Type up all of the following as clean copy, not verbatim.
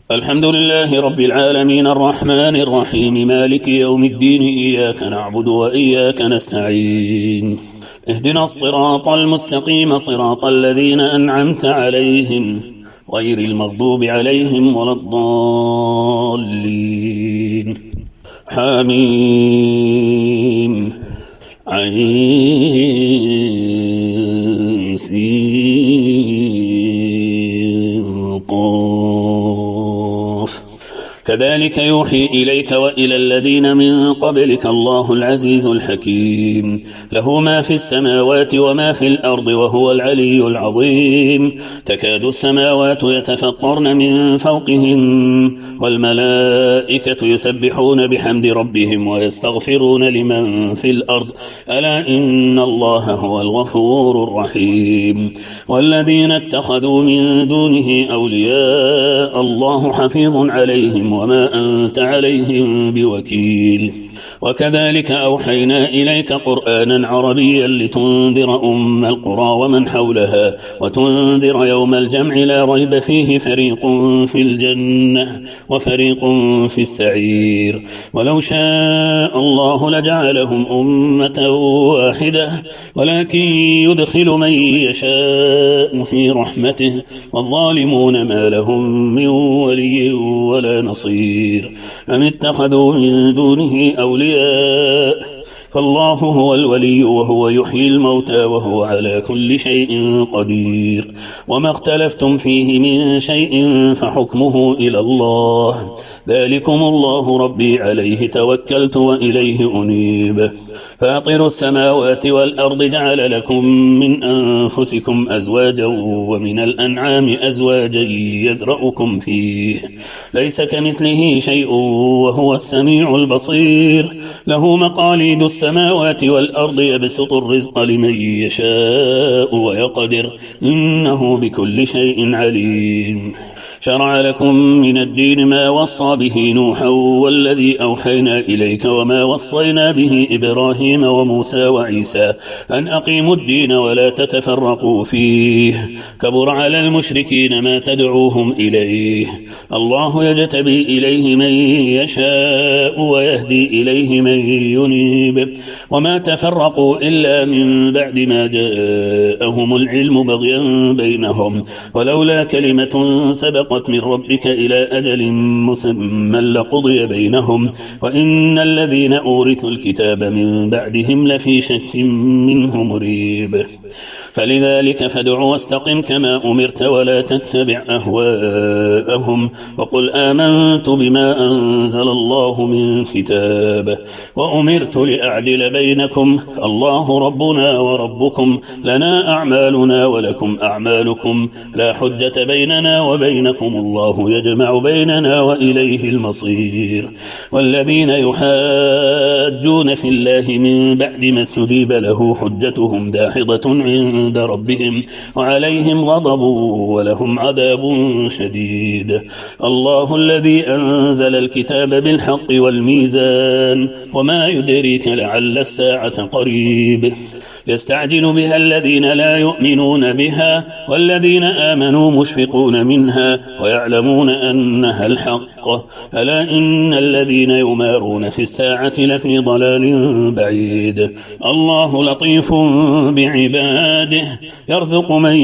الحمد لله رب العالمين الرحمن الرحيم مالك يوم الدين إياك نعبد وإياك نستعين اهدنا الصراط المستقيم صراط الذين أنعمت عليهم غير المغضوب عليهم ولا الضالين حميم عين سين قاف كذلك يوحي إليك وإلى الذين من قبلك الله العزيز الحكيم له ما في السماوات وما في الأرض وهو العلي العظيم تكاد السماوات يتفطرن من فوقهم والملائكة يسبحون بحمد ربهم ويستغفرون لمن في الأرض ألا إن الله هو الغفور الرحيم والذين اتخذوا من دونه أولياء الله حفيظ عليهم وما أنت عليهم بوكيل وكذلك أوحينا إليك قرآنا عربيا لتنذر أم القرى ومن حولها وتنذر يوم الجمع لا ريب فيه فريق في الجنة وفريق في السعير ولو شاء الله لجعلهم أمة واحدة ولكن يدخل من يشاء في رحمته والظالمون ما لهم من ولي ولا نصير أم اتخذوا من دونه أولياء فالله هو الولي وهو يحيي الموتى وهو على كل شيء قدير وما اختلفتم فيه من شيء فحكمه إلى الله ذلكم الله ربي عليه توكلت وإليه أنيب فاطر السماوات والأرض جعل لكم من أنفسكم أزواجا ومن الأنعام أزواجا يذرأكم فيه ليس كمثله شيء وهو السميع البصير له مقاليد السماوات والأرض يبسط الرزق لمن يشاء ويقدر إنه بكل شيء عليم شرع لكم من الدين ما وصى به نوحا والذي أوحينا إليك وما وصينا به إبراهيم وموسى وعيسى أن أقيموا الدين ولا تتفرقوا فيه كبر على المشركين ما تدعوهم إليه الله يجتبي إليه من يشاء ويهدي إليه من ينيب وما تفرقوا إلا من بعد ما جاءهم العلم بغيا بينهم ولولا كلمة سبقت من ربك إلى أجل مسمى لقضي بينهم وإن الذين أورثوا الكتاب من بعدهم لفي شك منه مريب فلذلك فادع واستقم كما أمرت ولا تتبع أهواءهم وقل آمنت بما أنزل الله من كتاب وأمرت لأعدل بينكم الله ربنا وربكم لنا أعمالنا ولكم أعمالكم لا حجة بيننا وبينكم الله يجمع بيننا وإليه المصير والذين يحاجون في الله من بعد ما استجيب له حجتهم داحضة عند ربهم وعليهم غضب ولهم عذاب شديد الله الذي أنزل الكتاب بالحق والميزان وما يدريك لعل الساعة قريب يستعجل بها الذين لا يؤمنون بها والذين آمنوا مشفقون منها ويعلمون أنها الحق ألا إن الذين يمارون في الساعة لفي ضلال بعيد الله لطيف بعباده يرزق من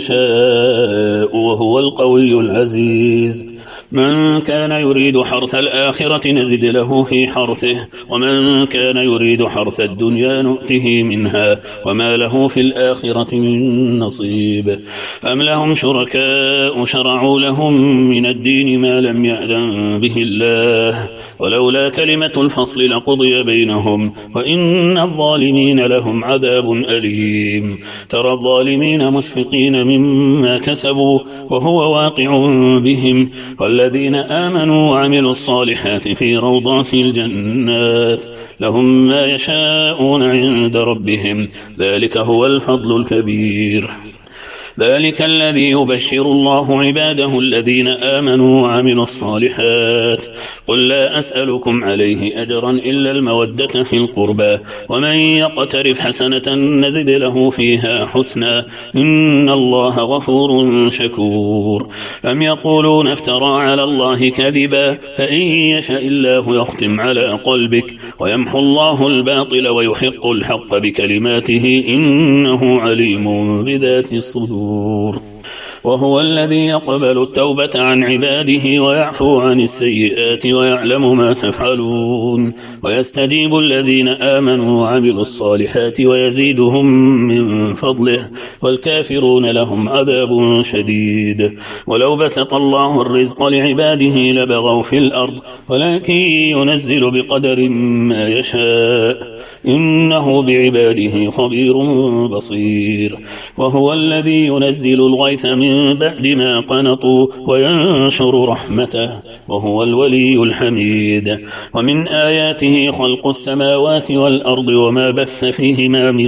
يشاء وهو القوي العزيز من كان يريد حرث الآخرة نزد له في حرثه ومن كان يريد حرث الدنيا نؤته منها وما له في الآخرة من نصيب أم لهم شركاء شرعوا لهم من الدين ما لم يأذن به الله ولولا كلمة الفصل لقضي بينهم وإن الظالمين لهم عذاب أليم ترى الظالمين مشفقين مما كسبوا وهو واقع بهم والذين آمنوا وعملوا الصالحات في روضات الجنات لهم ما يشاءون عند ربهم ذلك هو الفضل الكبير ذلك الذي يبشر الله عباده الذين آمنوا وعملوا الصالحات قل لا أسألكم عليه أجرا إلا المودة في القربى ومن يقترف حسنة نزد له فيها حسنا إن الله غفور شكور أم يقولون افترى على الله كذبا فإن يشاء الله يختم على قلبك ويمحو الله الباطل ويحق الحق بكلماته إنه عليم بذات الصدور وهو الذي يقبل التوبة عن عباده ويعفو عن السيئات ويعلم ما تفعلون ويستجيب الذين آمنوا وعملوا الصالحات ويزيدهم من فضله والكافرون لهم عذاب شديد ولو بسط الله الرزق لعباده لبغوا في الأرض ولكن ينزل بقدر ما يشاء إنه بعباده خبير بصير وهو الذي ينزل الغيث من بعد ما قنطوا وينشر رحمته وهو الولي الحميد ومن آياته خلق السماوات والأرض وما بث فيهما من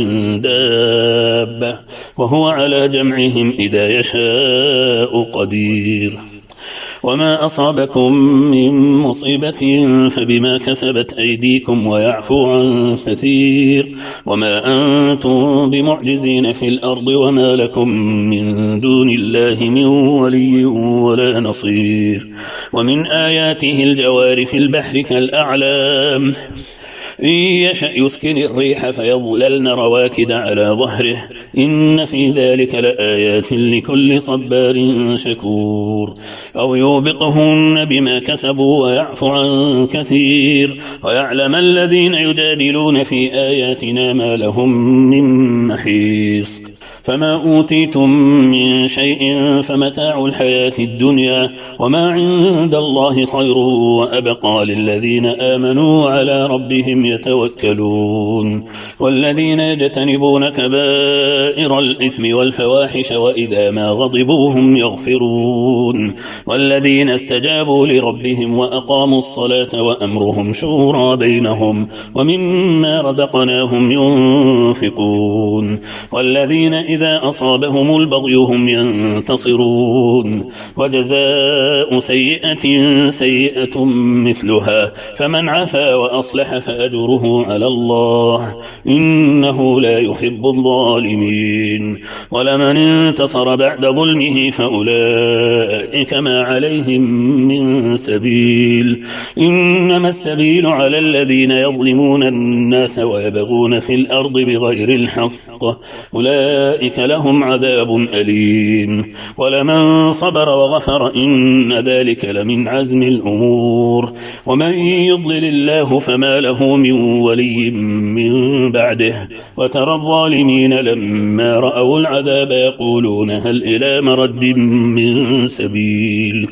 دابة وهو على جمعهم إذا يشاء قدير وما أصابكم من مصيبة فبما كسبت أيديكم ويعفو عن كثير وما أنتم بمعجزين في الأرض وما لكم من دون الله من ولي ولا نصير ومن آياته الجوار في البحر كالأعلام إن يشأ يسكن الريح فيظللن رواكد على ظهره إن في ذلك لآيات لكل صبار شكور أو يوبقهن بما كسبوا ويعفو عن كثير ويعلم الذين يجادلون في آياتنا ما لهم من محيص فما أوتيتم من شيء فمتاع الحياة الدنيا وما عند الله خير وأبقى للذين آمنوا على ربهم يتوكلون والذين يجتنبون كبائر الإثم والفواحش وإذا ما غضبوا هم يغفرون والذين استجابوا لربهم وأقاموا الصلاة وأمرهم شورى بينهم ومما رزقناهم ينفقون والذين إذا أصابهم البغي هم ينتصرون وجزاء سيئة سيئة مثلها فمن عفا وأصلح فأجره على الله إنه لا يحب الظالمين ولمن انتصر بعد ظلمه فأولئك ما عليهم من سبيل إنما السبيل على الذين يظلمون الناس ويبغون في الأرض بغير الحق أولئك لهم عذاب أليم ولمن صبر وغفر إن ذلك لمن عزم الأمور ومن يضلل الله فما له من ولي من بعده وترى الظالمين لما رأوا العذاب يقولون هل إلى مرد من سبيل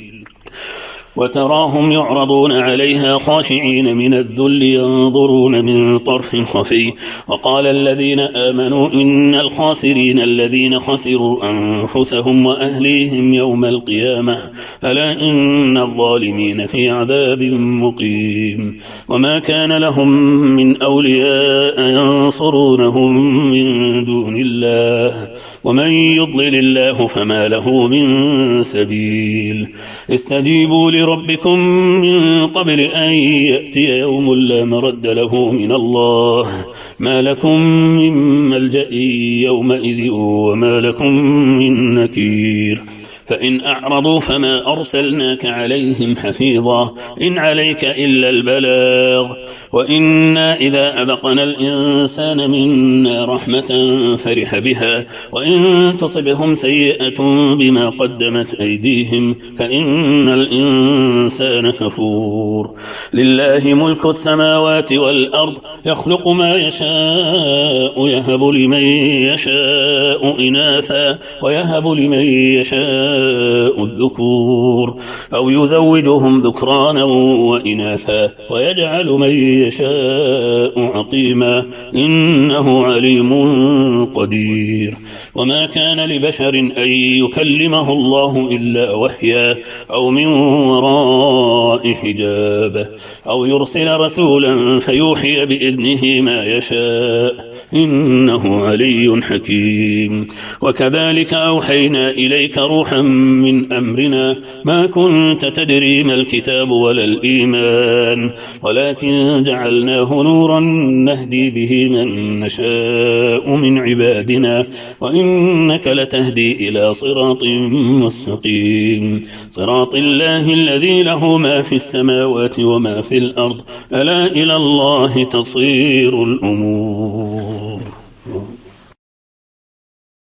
وتراهم يعرضون عليها خاشعين من الذل ينظرون من طرف خفي وقال الذين آمنوا إن الخاسرين الذين خسروا أنفسهم وأهليهم يوم القيامة ألا إن الظالمين في عذاب مقيم وما كان لهم من أولياء ينصرونهم من دون الله ومن يضلل الله فما له من سبيل استجيبوا لربكم من قبل أن يأتي يوم لا مرد له من الله ما لكم من ملجأ يومئذ وما لكم من نكير فإن أعرضوا فما أرسلناك عليهم حفيظا إن عليك إلا البلاغ وإنا إذا أذقنا الإنسان منا رحمة فرح بها وإن تصبهم سيئة بما قدمت أيديهم فإن الإنسان كفور لله ملك السماوات والأرض يخلق ما يشاء يهب لمن يشاء إناثا ويهب لمن يشاء الذكور أو يزوجهم ذكرانا وإناثا ويجعل من يشاء عقيما إنه عليم قدير وما كان لبشر أن يكلمه الله إلا وحيا أو من وراء وراء حجاب أو يرسل رسولا فيوحي بإذنه ما يشاء إنه علي حكيم. وكذلك أوحينا إليك روحا من أمرنا ما كنت تدري ما الكتاب ولا الإيمان ولكن جعلناه نورا نهدي به من نشاء من عبادنا وإنك لتهدي إلى صراط مستقيم صراط الله الذي له ما في السماوات وما في الأرض ألا إلى الله تصير الأمور.